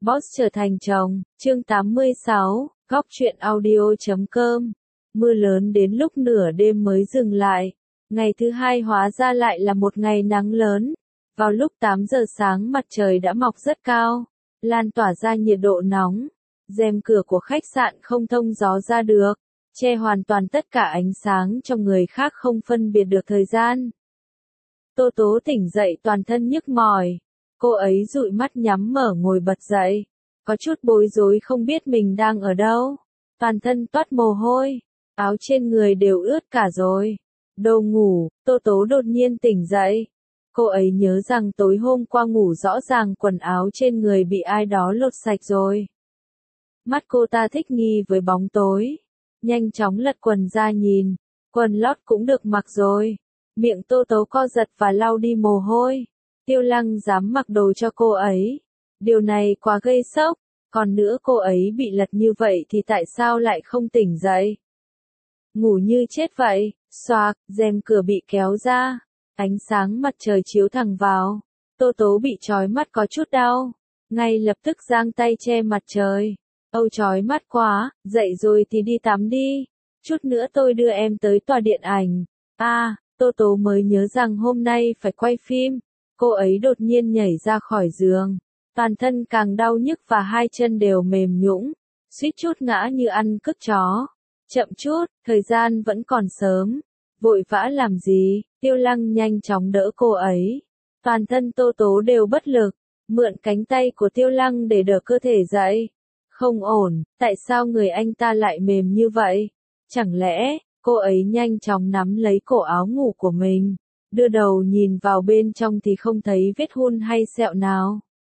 Boss trở thành chồng, chương 86, góc truyện audio.com. Mưa lớn đến lúc nửa đêm mới dừng lại. Ngày thứ hai hóa ra lại là một ngày nắng lớn. Vào lúc 8 giờ sáng mặt trời đã mọc rất cao, lan tỏa ra nhiệt độ nóng. Rèm cửa của khách sạn không thông gió ra được, che hoàn toàn tất cả ánh sáng cho người khác không phân biệt được thời gian. Tô Tố tỉnh dậy toàn thân nhức mỏi. Cô ấy dụi mắt nhắm mở ngồi bật dậy, có chút bối rối không biết mình đang ở đâu. Toàn thân toát mồ hôi, áo trên người đều ướt cả rồi. Đồ ngủ, Tô Tố đột nhiên tỉnh dậy. Cô ấy nhớ rằng tối hôm qua ngủ rõ ràng quần áo trên người bị ai đó lột sạch rồi. Mắt cô ta thích nghi với bóng tối, nhanh chóng lật quần ra nhìn, quần lót cũng được mặc rồi. Miệng Tô Tố co giật và lau đi mồ hôi. Tiêu Lăng dám mặc đồ cho cô ấy. Điều này quá gây sốc, còn nữa cô ấy bị lật như vậy thì tại sao lại không tỉnh dậy? Ngủ như chết vậy, xoạc, rèm cửa bị kéo ra, ánh sáng mặt trời chiếu thẳng vào. Tô Tố bị chói mắt có chút đau, ngay lập tức giang tay che mặt trời. Âu chói mắt quá, dậy rồi thì đi tắm đi, chút nữa tôi đưa em tới tòa điện ảnh. Tô Tố mới nhớ rằng hôm nay phải quay phim. Cô ấy đột nhiên nhảy ra khỏi giường, toàn thân càng đau nhức và hai chân đều mềm nhũn, suýt chút ngã như ăn cướp chó. Chậm chút, thời gian vẫn còn sớm, vội vã làm gì? Tiêu Lăng nhanh chóng đỡ cô ấy. Toàn thân Tô Tố đều bất lực, mượn cánh tay của Tiêu Lăng để đỡ cơ thể dậy. Không ổn, tại sao người anh ta lại mềm như vậy? Chẳng lẽ, cô ấy nhanh chóng nắm lấy cổ áo ngủ của mình, đưa đầu nhìn vào bên trong thì không thấy vết hun hay sẹo nào.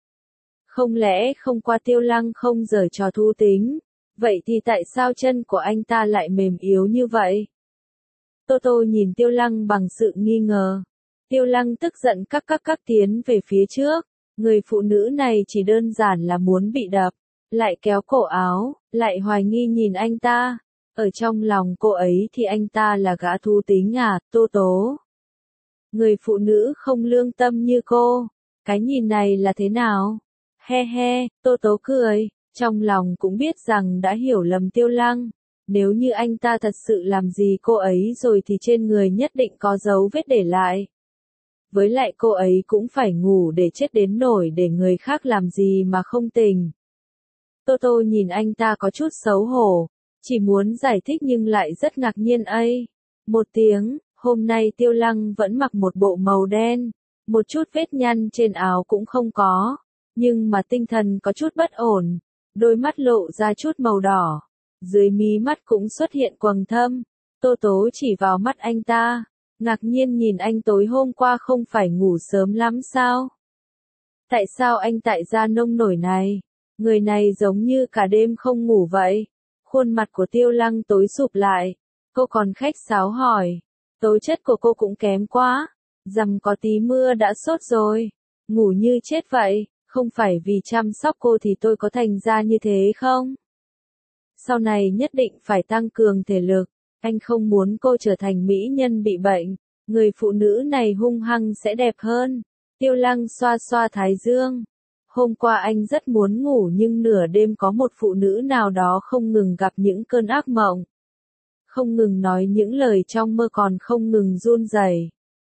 Không lẽ không qua Tiêu Lăng không giở trò thú tính, vậy thì tại sao chân của anh ta lại mềm yếu như vậy? Tô Tô nhìn Tiêu Lăng bằng sự nghi ngờ. Tiêu Lăng tức giận các tiến về phía trước, người phụ nữ này chỉ đơn giản là muốn bị đập, lại kéo cổ áo, lại hoài nghi nhìn anh ta. Ở trong lòng cô ấy thì anh ta là gã thú tính à, Tô Tố? Người phụ nữ không lương tâm như cô, cái nhìn này là thế nào? He he, Tô Tố cười, trong lòng cũng biết rằng đã hiểu lầm Tiêu Lăng. Nếu như anh ta thật sự làm gì cô ấy rồi thì trên người nhất định có dấu vết để lại. Với lại cô ấy cũng phải ngủ để chết đến nổi để người khác làm gì mà không tỉnh. Tô Tô nhìn anh ta có chút xấu hổ, chỉ muốn giải thích nhưng lại rất ngạc nhiên ấy. Một tiếng, hôm nay Tiêu Lăng vẫn mặc một bộ màu đen, một chút vết nhăn trên áo cũng không có, nhưng mà tinh thần có chút bất ổn, đôi mắt lộ ra chút màu đỏ, dưới mí mắt cũng xuất hiện quầng thâm. Tô Tố chỉ vào mắt anh ta, ngạc nhiên nhìn anh tối hôm qua không phải ngủ sớm lắm sao? Tại sao anh tại ra nông nổi này? Người này giống như cả đêm không ngủ vậy. Khuôn mặt của Tiêu Lăng tối sụp lại, cô còn khách sáo hỏi, tố chất của cô cũng kém quá, dằm có tí mưa đã sốt rồi, ngủ như chết vậy, không phải vì chăm sóc cô thì tôi có thành ra như thế không? Sau này nhất định phải tăng cường thể lực, anh không muốn cô trở thành mỹ nhân bị bệnh, người phụ nữ này hung hăng sẽ đẹp hơn. Tiêu Lăng xoa xoa thái dương. Hôm qua anh rất muốn ngủ nhưng nửa đêm có một phụ nữ nào đó không ngừng gặp những cơn ác mộng. Không ngừng nói những lời trong mơ còn không ngừng run rẩy.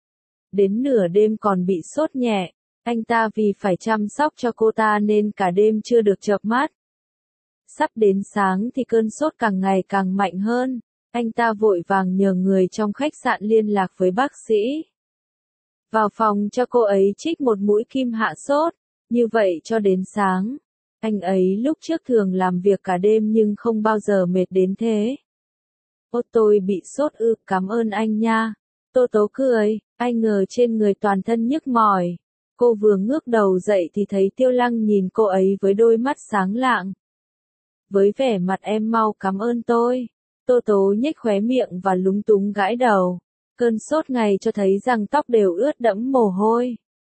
Đến nửa đêm còn bị sốt nhẹ, anh ta vì phải chăm sóc cho cô ta nên cả đêm chưa được chợp mắt. Sắp đến sáng thì cơn sốt càng ngày càng mạnh hơn, anh ta vội vàng nhờ người trong khách sạn liên lạc với bác sĩ. Vào phòng cho cô ấy trích một mũi kim hạ sốt. Như vậy cho đến sáng. Anh ấy lúc trước thường làm việc cả đêm nhưng không bao giờ mệt đến thế. Ô tôi bị sốt ư, cảm ơn anh nha. Tô Tố cười, ai ngờ trên người toàn thân nhức mỏi. Cô vừa ngước đầu dậy thì thấy Tiêu Lăng nhìn cô ấy với đôi mắt sáng lạng. Với vẻ mặt em mau cảm ơn tôi. Tô Tố nhếch khóe miệng và lúng túng gãi đầu. Cơn sốt ngày cho thấy rằng tóc đều ướt đẫm mồ hôi.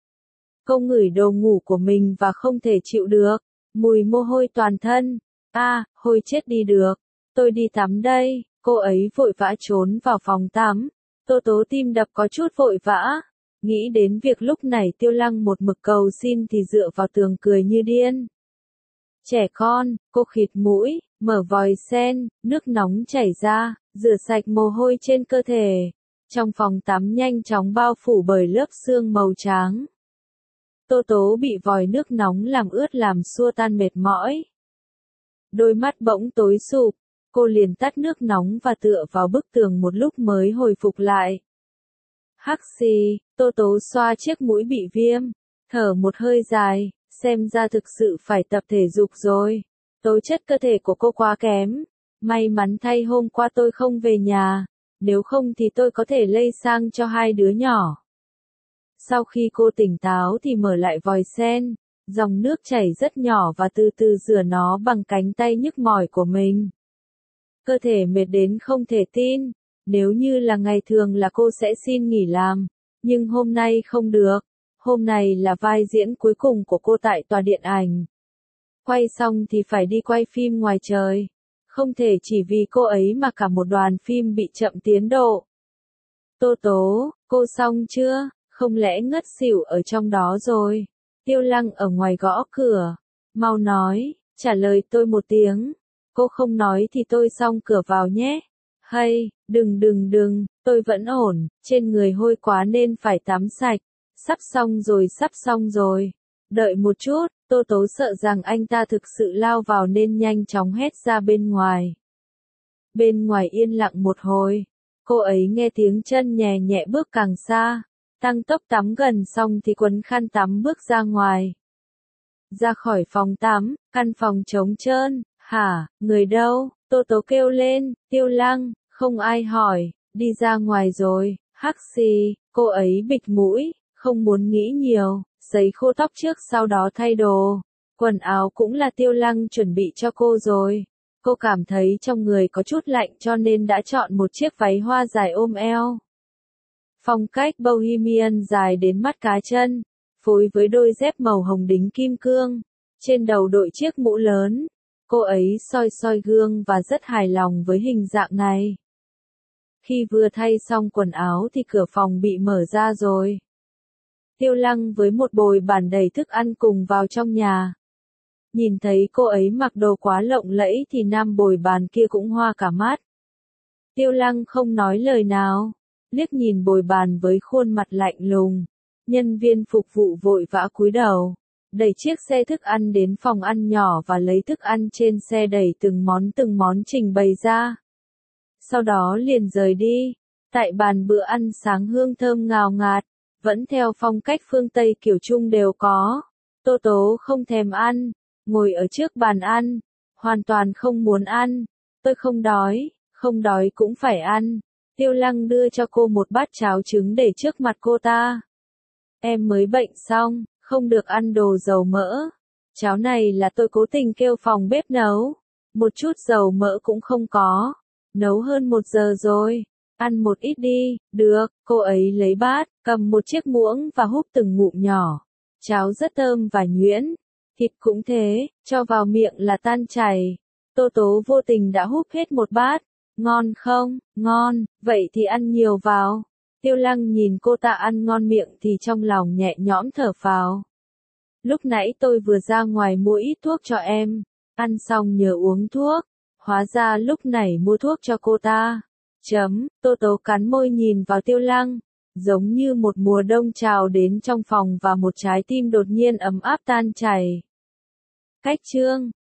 Cô ngửi đồ ngủ của mình và không thể chịu được, mùi mồ hôi toàn thân. Hôi chết đi được, tôi đi tắm đây. Cô ấy vội vã trốn vào phòng tắm. Tô Tố tim đập có chút vội vã, nghĩ đến việc lúc này Tiêu Lăng một mực cầu xin thì dựa vào tường cười như điên. Trẻ con, cô khịt mũi, mở vòi sen, nước nóng chảy ra, rửa sạch mồ hôi trên cơ thể. Trong phòng tắm nhanh chóng bao phủ bởi lớp sương màu trắng. Tô Tố bị vòi nước nóng làm ướt làm xua tan mệt mỏi. Đôi mắt bỗng tối sụp, cô liền tắt nước nóng và tựa vào bức tường một lúc mới hồi phục lại. Hắc xì, Tô Tố xoa chiếc mũi bị viêm, thở một hơi dài, xem ra thực sự phải tập thể dục rồi. Tố chất cơ thể của cô quá kém, may mắn thay hôm qua tôi không về nhà, nếu không thì tôi có thể lây sang cho hai đứa nhỏ. Sau khi cô tỉnh táo thì mở lại vòi sen, dòng nước chảy rất nhỏ và từ từ rửa nó bằng cánh tay nhức mỏi của mình. Cơ thể mệt đến không thể tin, nếu như là ngày thường là cô sẽ xin nghỉ làm, nhưng hôm nay không được. Hôm nay là vai diễn cuối cùng của cô tại tòa điện ảnh. Quay xong thì phải đi quay phim ngoài trời. Không thể chỉ vì cô ấy mà cả một đoàn phim bị chậm tiến độ. Tô Tố, cô xong chưa? Không lẽ ngất xỉu ở trong đó rồi? Tiêu Lăng ở ngoài gõ cửa. Mau nói, trả lời tôi một tiếng. Cô không nói thì tôi xong cửa vào nhé. Hay, đừng, tôi vẫn ổn, trên người hôi quá nên phải tắm sạch. Sắp xong rồi. Đợi một chút, Tô Tố sợ rằng anh ta thực sự lao vào nên nhanh chóng hét ra bên ngoài. Bên ngoài yên lặng một hồi, cô ấy nghe tiếng chân nhẹ nhẹ bước càng xa, tăng tốc tắm gần xong thì quấn khăn tắm bước ra ngoài. Ra khỏi phòng tắm, căn phòng trống trơn, hả, người đâu? Tô Tố kêu lên, Tiêu Lăng, không ai hỏi, đi ra ngoài rồi, hắc xì, cô ấy bịt mũi. Không muốn nghĩ nhiều, sấy khô tóc trước sau đó thay đồ. Quần áo cũng là Tiêu Lăng chuẩn bị cho cô rồi. Cô cảm thấy trong người có chút lạnh cho nên đã chọn một chiếc váy hoa dài ôm eo. Phong cách bohemian dài đến mắt cá chân, phối với đôi dép màu hồng đính kim cương. Trên đầu đội chiếc mũ lớn. Cô ấy soi gương và rất hài lòng với hình dạng này. Khi vừa thay xong quần áo thì cửa phòng bị mở ra rồi. Tiêu Lăng với một bồi bàn đầy thức ăn cùng vào trong nhà. Nhìn thấy cô ấy mặc đồ quá lộng lẫy thì nam bồi bàn kia cũng hoa cả mắt. Tiêu Lăng không nói lời nào, liếc nhìn bồi bàn với khuôn mặt lạnh lùng. Nhân viên phục vụ vội vã cúi đầu, đẩy chiếc xe thức ăn đến phòng ăn nhỏ và lấy thức ăn trên xe đẩy từng món trình bày ra. Sau đó liền rời đi, tại bàn bữa ăn sáng hương thơm ngào ngạt. Vẫn theo phong cách phương Tây kiểu Trung đều có. Tô Tố không thèm ăn, ngồi ở trước bàn ăn, hoàn toàn không muốn ăn. Tôi không đói cũng phải ăn. Tiêu Lăng đưa cho cô một bát cháo trứng để trước mặt cô ta. Em mới bệnh xong, không được ăn đồ dầu mỡ. Cháo này là tôi cố tình kêu phòng bếp nấu. Một chút dầu mỡ cũng không có. Nấu hơn 1 giờ rồi. Ăn một ít đi, được, cô ấy lấy bát, cầm một chiếc muỗng và húp từng ngụm nhỏ. Cháo rất thơm và nhuyễn, thịt cũng thế, cho vào miệng là tan chảy. Tô Tố vô tình đã húp hết một bát. Ngon không? Ngon, vậy thì ăn nhiều vào. Tiêu Lăng nhìn cô ta ăn ngon miệng thì trong lòng nhẹ nhõm thở phào. Lúc nãy tôi vừa ra ngoài mua ít thuốc cho em, ăn xong nhớ uống thuốc, hóa ra lúc này mua thuốc cho cô ta. Tô Tố cắn môi nhìn vào Tiêu Lăng, giống như một mùa đông trào đến trong phòng và một trái tim đột nhiên ấm áp tan chảy. Cách chương